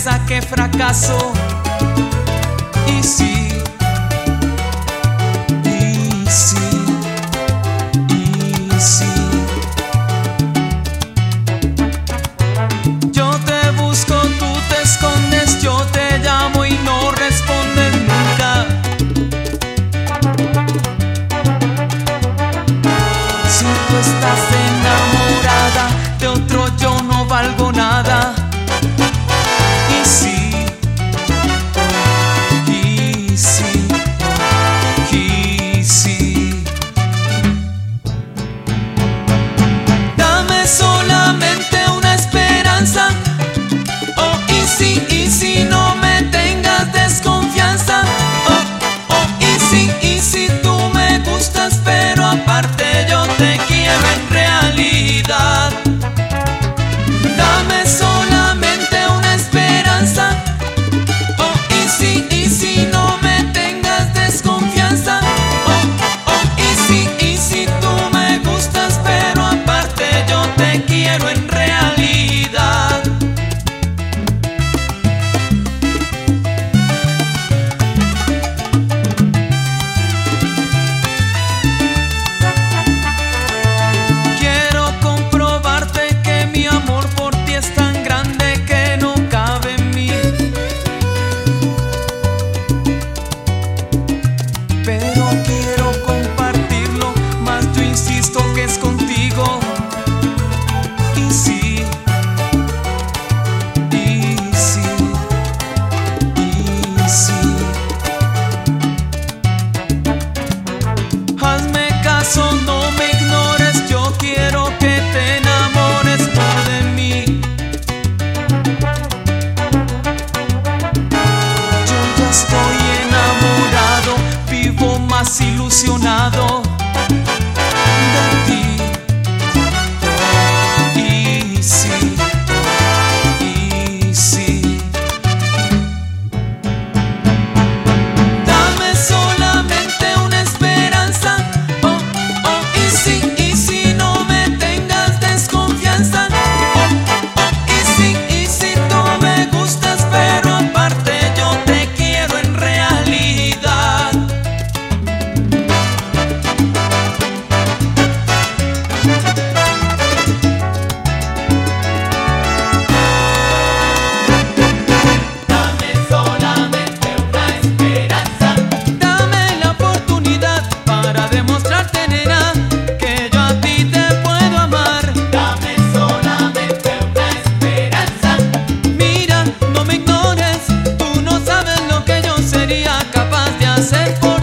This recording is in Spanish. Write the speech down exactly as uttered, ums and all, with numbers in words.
certeza que fracaso. Y sí, y sí, y sí. Yo te busco, tú te escondes, yo te llamo y no respondes nunca. Si tú estás enamorada de otro, yo no valgo nada. Y sí, y sí, y sí. Dame solamente una esperanza. Oh, y sí, y si no me tengas desconfianza. Oh, oh, y sí, y si tú me gustas, pero aparte yo te quiero en realidad. Dame solamente una esperanza. Oh, y sí, y si no me tengas desconfianza. Oh, oh, y sí, y si tú me gustas, pero aparte yo te quiero en realidad. Quiero comprobarte que mi amor por ti es tan grande que no cabe en mí. Pero quiero compartirlo, más yo insisto que es contigo. Y sí, y sí, y sí. Hazme caso, no me ignores, yo quiero que te enamores tú de mí. Yo ya estoy enamorado, vivo más ilusionado de ti. Y sí, y sí. Dame solamente una esperanza. Oh, oh, y sí, y si no me tengas desconfianza. Oh, oh, y sí, y si tú me gustas, pero aparte yo te quiero en realidad. Dame solamente una esperanza. Dame la oportunidad para demostrarte, nena, que yo a ti te puedo amar. Dame solamente una esperanza. Mira, no me ignores, tú no sabes lo que yo sería capaz de hacer por